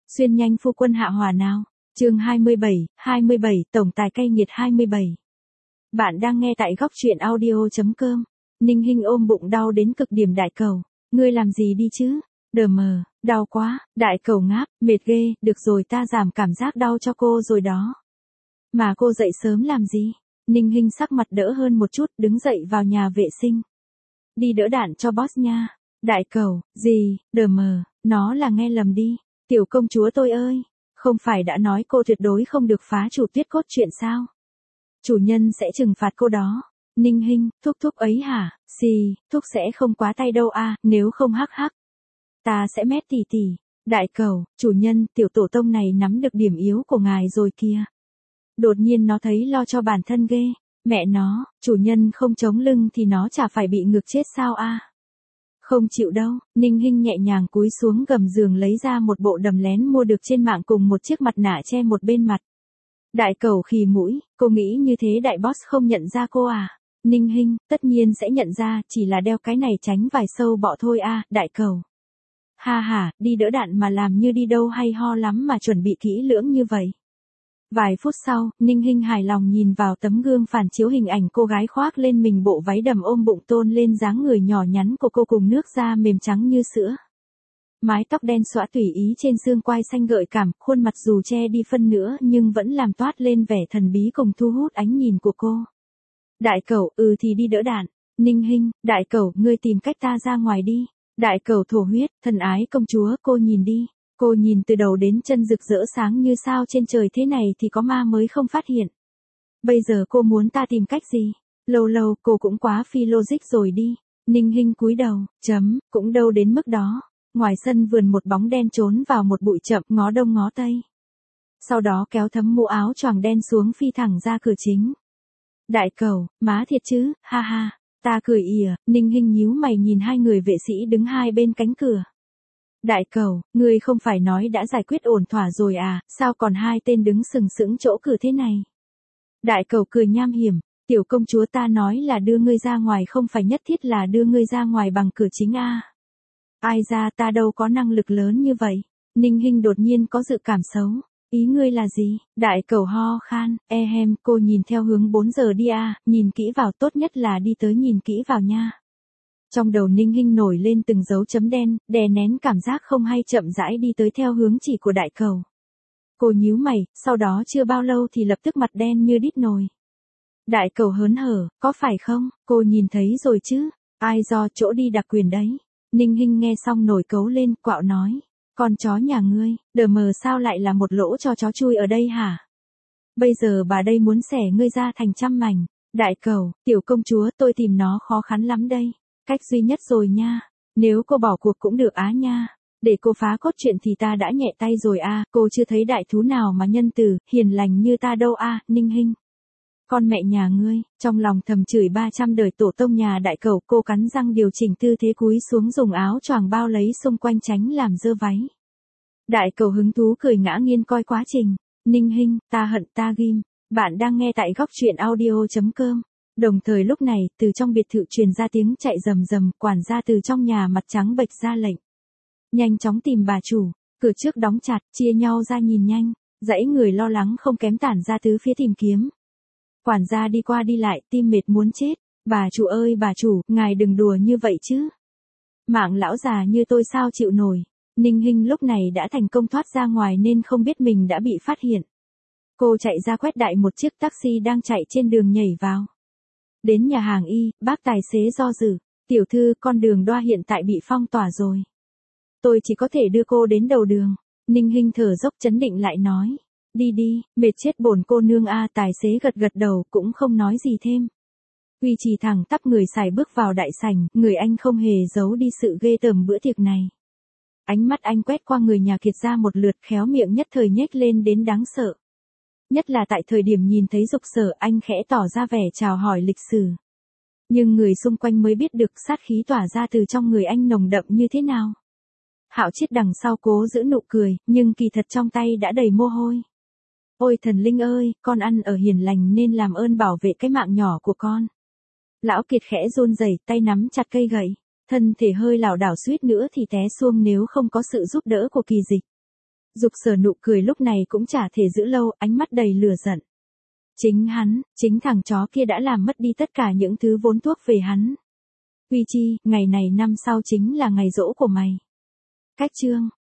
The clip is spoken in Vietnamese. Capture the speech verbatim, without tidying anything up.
Xuyên nhanh phu quân hạ hỏa nào. Chương hai mươi bảy, hai mươi bảy, tổng tài cay nghiệt hai mươi bảy. Bạn đang nghe tại góc truyện audio chấm com. Ninh Hinh ôm bụng đau đến cực điểm. Đại Cẩu, ngươi làm gì đi chứ? Đờ mờ, đau quá. Đại Cẩu ngáp, mệt ghê, được rồi ta giảm cảm giác đau cho cô rồi đó. Mà cô dậy sớm làm gì? Ninh Hinh sắc mặt đỡ hơn một chút, đứng dậy vào nhà vệ sinh. Đi đỡ đạn cho boss nha. Đại Cẩu, gì, đờ mờ, nó là nghe lầm đi. Tiểu công chúa tôi ơi, không phải đã nói cô tuyệt đối không được phá chủ tuyết cốt truyện sao? Chủ nhân sẽ trừng phạt cô đó. Ninh Hinh, thúc thúc ấy hả? Xì, thúc sẽ không quá tay đâu a, à, nếu không hắc hắc. Ta sẽ mét tỉ tỉ. Đại Cẩu, chủ nhân, tiểu tổ tông này nắm được điểm yếu của ngài rồi kìa. Đột nhiên nó thấy lo cho bản thân ghê. Mẹ nó, chủ nhân không chống lưng thì nó chả phải bị ngược chết sao a? À? Không chịu đâu. Ninh Hinh nhẹ nhàng cúi xuống gầm giường lấy ra một bộ đầm lén mua được trên mạng cùng một chiếc mặt nạ che một bên mặt. Đại Cẩu khì mũi, cô nghĩ như thế đại boss không nhận ra cô à? Ninh Hinh, tất nhiên sẽ nhận ra, chỉ là đeo cái này tránh vài sâu bọ thôi a, à, Đại Cẩu. Ha ha, đi đỡ đạn mà làm như đi đâu hay ho lắm mà chuẩn bị kỹ lưỡng như vậy. Vài phút sau, Ninh Hinh hài lòng nhìn vào tấm gương phản chiếu hình ảnh cô gái khoác lên mình bộ váy đầm ôm bụng tôn lên dáng người nhỏ nhắn của cô cùng nước da mềm trắng như sữa. Mái tóc đen xõa tùy ý trên xương quai xanh gợi cảm, khuôn mặt dù che đi phân nữa nhưng vẫn làm toát lên vẻ thần bí cùng thu hút ánh nhìn của cô. Đại Cẩu, ừ thì đi đỡ đạn. Ninh Hinh, Đại Cẩu, ngươi tìm cách ta ra ngoài đi. Đại Cẩu thổ huyết, thần ái công chúa, cô nhìn đi. Cô nhìn từ đầu đến chân rực rỡ sáng như sao trên trời thế này thì có ma mới không phát hiện. Bây giờ cô muốn ta tìm cách gì? Lâu lâu cô cũng quá phi logic rồi đi. Ninh Hinh cúi đầu, chấm, cũng đâu đến mức đó. Ngoài sân vườn một bóng đen trốn vào một bụi chậm ngó đông ngó tây. Sau đó kéo thấm mũ áo choàng đen xuống phi thẳng ra cửa chính. Đại Cẩu, má thiệt chứ, ha ha. Ta cười ỉa. Ninh Hinh nhíu mày nhìn hai người vệ sĩ đứng hai bên cánh cửa. Đại Cẩu, ngươi không phải nói đã giải quyết ổn thỏa rồi à, sao còn hai tên đứng sừng sững chỗ cửa thế này? Đại Cẩu cười nham hiểm, tiểu công chúa ta nói là đưa ngươi ra ngoài không phải nhất thiết là đưa ngươi ra ngoài bằng cửa chính a. À. Ai ra ta đâu có năng lực lớn như vậy. Ninh Hinh đột nhiên có dự cảm xấu. Ý ngươi là gì? Đại Cẩu ho khan, ehem, cô nhìn theo hướng bốn giờ đi a, à, nhìn kỹ vào, tốt nhất là đi tới nhìn kỹ vào nha. Trong đầu Ninh Hinh nổi lên từng dấu chấm đen, đè nén cảm giác không hay chậm rãi đi tới theo hướng chỉ của Đại Cẩu. Cô nhíu mày, sau đó chưa bao lâu thì lập tức mặt đen như đít nồi. Đại Cẩu hớn hở, có phải không? Cô nhìn thấy rồi chứ? Ai do chỗ đi đặc quyền đấy? Ninh Hinh nghe xong nổi cấu lên, quạo nói. Con chó nhà ngươi, đờ mờ sao lại là một lỗ cho chó chui ở đây hả? Bây giờ bà đây muốn xẻ ngươi ra thành trăm mảnh. Đại Cẩu, tiểu công chúa, tôi tìm nó khó khăn lắm đây. Cách duy nhất rồi nha. Nếu cô bỏ cuộc cũng được á nha. Để cô phá cốt truyện thì ta đã nhẹ tay rồi a, à. Cô chưa thấy đại thú nào mà nhân từ, hiền lành như ta đâu a, à, Ninh Hinh. Con mẹ nhà ngươi, trong lòng thầm chửi ba trăm đời tổ tông nhà Đại Cẩu, cô cắn răng điều chỉnh tư thế cúi xuống dùng áo choàng bao lấy xung quanh tránh làm dơ váy. Đại Cẩu hứng thú cười ngã nghiêng coi quá trình. Ninh Hinh, ta hận ta ghim. Bạn đang nghe tại góc truyện audio chấm com. Đồng thời lúc này, từ trong biệt thự truyền ra tiếng chạy rầm rầm, quản gia từ trong nhà mặt trắng bệch ra lệnh. Nhanh chóng tìm bà chủ, cửa trước đóng chặt, chia nhau ra nhìn nhanh, dãy người lo lắng không kém tản ra tứ phía tìm kiếm. Quản gia đi qua đi lại, tim mệt muốn chết, bà chủ ơi bà chủ, ngài đừng đùa như vậy chứ. Mạng lão già như tôi sao chịu nổi. Ninh Hinh lúc này đã thành công thoát ra ngoài nên không biết mình đã bị phát hiện. Cô chạy ra quét đại một chiếc taxi đang chạy trên đường nhảy vào. Đến nhà hàng Y, bác tài xế do dự, tiểu thư, con đường đoa hiện tại bị phong tỏa rồi. Tôi chỉ có thể đưa cô đến đầu đường. Ninh Hinh thở dốc chấn định lại nói. Đi đi, mệt chết bổn cô nương a, à, tài xế gật gật đầu cũng không nói gì thêm. Uy chỉ thẳng tắp người xài bước vào đại sảnh, người anh không hề giấu đi sự ghê tởm bữa tiệc này. Ánh mắt anh quét qua người nhà Kiệt ra một lượt, khéo miệng nhất thời nhếch lên đến đáng sợ. Nhất là tại thời điểm nhìn thấy Dục Sở, anh khẽ tỏ ra vẻ chào hỏi lịch sử. Nhưng người xung quanh mới biết được sát khí tỏa ra từ trong người anh nồng đậm như thế nào. Hạo Chiết đằng sau cố giữ nụ cười, nhưng kỳ thật trong tay đã đầy mồ hôi. Ôi thần linh ơi, con ăn ở hiền lành nên làm ơn bảo vệ cái mạng nhỏ của con. Lão Kiệt khẽ run rẩy, tay nắm chặt cây gậy, thân thể hơi lảo đảo suýt nữa thì té xuông nếu không có sự giúp đỡ của Kỳ Dịch. Dục Sở nụ cười lúc này cũng chả thể giữ lâu, ánh mắt đầy lửa giận. Chính hắn, chính thằng chó kia đã làm mất đi tất cả những thứ vốn thuộc về hắn. Huy Chi, ngày này năm sau chính là ngày giỗ của mày. Cách chương